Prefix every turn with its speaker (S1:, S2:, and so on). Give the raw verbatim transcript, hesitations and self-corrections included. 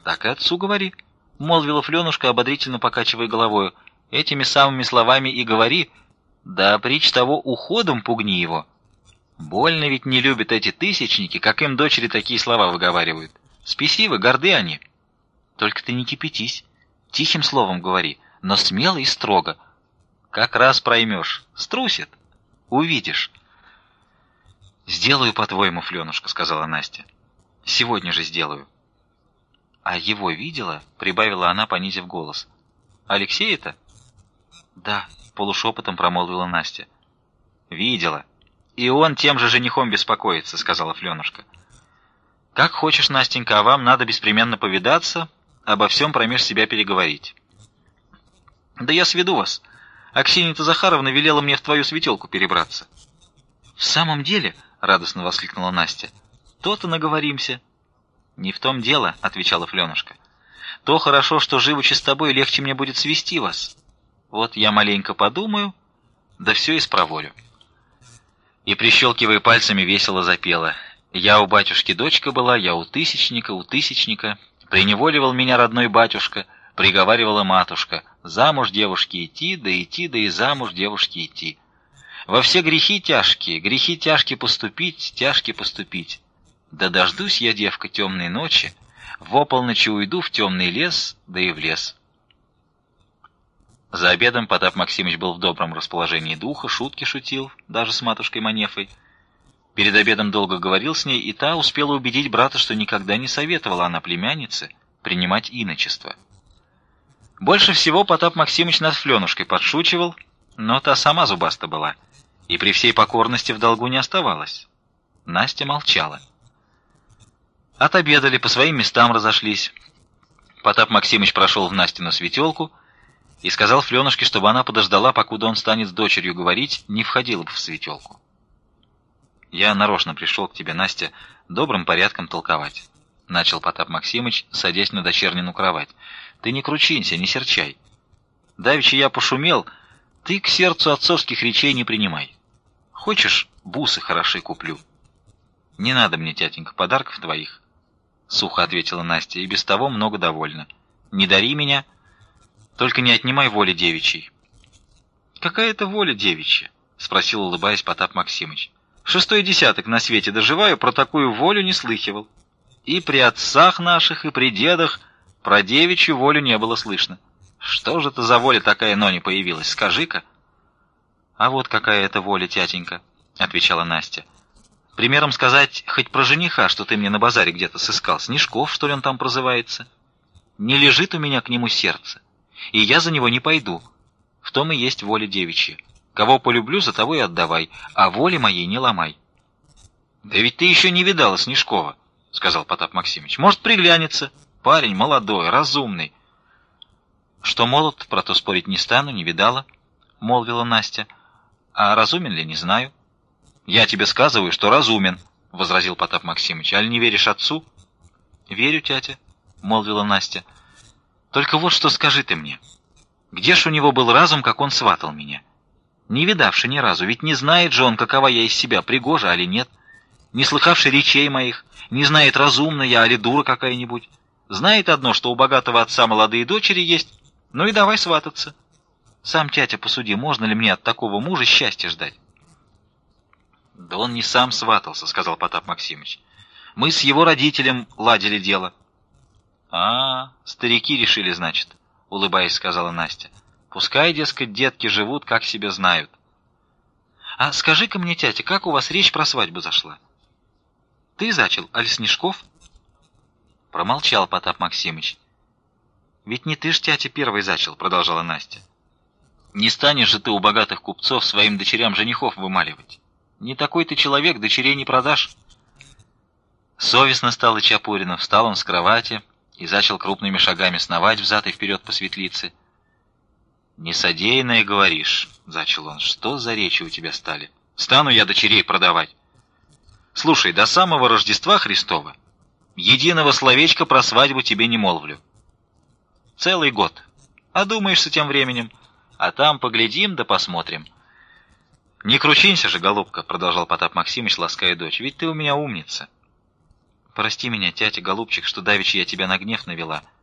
S1: Так и отцу говори, — молвила Фленушка, ободрительно покачивая головою. Этими самыми словами и говори, да притч того уходом пугни его. Больно ведь не любят эти тысячники, как им дочери такие слова выговаривают. Спесивы, горды они. Только ты не кипятись, тихим словом говори, но смело и строго. Как раз проймешь, струсит, увидишь. Сделаю по-твоему, Фленушка, — сказала Настя. Сегодня же сделаю. А его видела? — прибавила она, понизив голос. Алексея-то? Да, — полушепотом промолвила Настя. Видела. И он тем же женихом беспокоится, — сказала Фленушка. Как хочешь, Настенька, а вам надо беспременно повидаться, обо всем промеж себя переговорить. Да я сведу вас. Аксинья-то Захаровна велела мне в твою светелку перебраться. В самом деле, — радостно воскликнула Настя, — то-то наговоримся. Не в том дело, — отвечала Фленушка. То хорошо, что живучи с тобой, легче мне будет свести вас. Вот я маленько подумаю, да все исправолю. И, прищелкивая пальцами, весело запела. Я у батюшки дочка была, я у тысячника, у тысячника. Приневоливал меня родной батюшка, приговаривала матушка. Замуж девушке идти, да идти, да и замуж девушке идти. Во все грехи тяжкие, грехи тяжкие поступить, тяжкие поступить. Да дождусь я, девка, темной ночи, в ополночи уйду в темный лес, да и в лес. За обедом Потап Максимыч был в добром расположении духа, шутки шутил, даже с матушкой Манефой. Перед обедом долго говорил с ней, и та успела убедить брата, что никогда не советовала она племяннице принимать иночество. Больше всего Потап Максимыч над Фленушкой подшучивал, но та сама зубаста была, и при всей покорности в долгу не оставалась. Настя молчала. Отобедали, по своим местам разошлись. Потап Максимыч прошел в Настину светелку и сказал Фленушке, чтобы она подождала, покуда он станет с дочерью говорить, не входила бы в светелку. «Я нарочно пришел к тебе, Настя, добрым порядком толковать», — начал Потап Максимыч, садясь на дочернину кровать. «Ты не кручинься, не серчай. Давеча я пошумел, ты к сердцу отцовских речей не принимай. Хочешь, бусы хороши куплю?» «Не надо мне, тятенька, подарков твоих», — сухо ответила Настя, — «и без того много довольна. Не дари меня, только не отнимай воли девичьей». «Какая это воля девичья?» — спросил, улыбаясь, Потап Максимыч. «Шестой десяток на свете доживаю, про такую волю не слыхивал. И при отцах наших, и при дедах про девичью волю не было слышно. Что же это за воля такая, но не появилась, скажи-ка». «А вот какая это воля, тятенька», — отвечала Настя. «Примером сказать, хоть про жениха, что ты мне на базаре где-то сыскал, Снежков, что ли он там прозывается. Не лежит у меня к нему сердце, и я за него не пойду. В том и есть воля девичья. Кого полюблю, за того и отдавай, а воли моей не ломай». «Да ведь ты еще не видала Снежкова», — сказал Потап Максимыч. «Может, приглянется. Парень молодой, разумный». «Что молод, про то спорить не стану, не видала», — молвила Настя. «А разумен ли, не знаю». «Я тебе сказываю, что разумен», — возразил Потап Максимыч. «Аль не веришь отцу?» «Верю, тятя», — молвила Настя. «Только вот что скажи ты мне. Где ж у него был разум, как он сватал меня? Не видавши ни разу, ведь не знает же он, какова я из себя, пригожа али нет. Не слыхавши речей моих, не знает, разумна я али дура какая-нибудь. Знает одно, что у богатого отца молодые дочери есть, ну и давай свататься. Сам, тятя, посуди, можно ли мне от такого мужа счастья ждать?» «Да он не сам сватался», — сказал Потап Максимыч. «Мы с его родителем ладили дело». «А, старики решили, значит», — улыбаясь, сказала Настя. «Пускай, дескать, детки живут, как себе знают». «А скажи-ка мне, тятя, как у вас речь про свадьбу зашла? Ты зачал, аль Снежков?» Промолчал Потап Максимыч. «Ведь не ты ж, тятя, первый зачал», — продолжала Настя. «Не станешь же ты у богатых купцов своим дочерям женихов вымаливать. Не такой ты человек, дочерей не продашь». Совестно стало Чапурину, встал он с кровати и зачал крупными шагами сновать взад и вперед по светлице. «Несодеянное говоришь», — зачал он, — «что за речи у тебя стали? Стану я дочерей продавать. Слушай, до самого Рождества Христова единого словечка про свадьбу тебе не молвлю. Целый год. Одумаешься тем временем, а там поглядим да посмотрим». «Не кручинься же, голубка», — продолжал Потап Максимыч, лаская дочь, — «ведь ты у меня умница». Прости меня, тятя, голубчик, что давеча я тебя на гнев навела.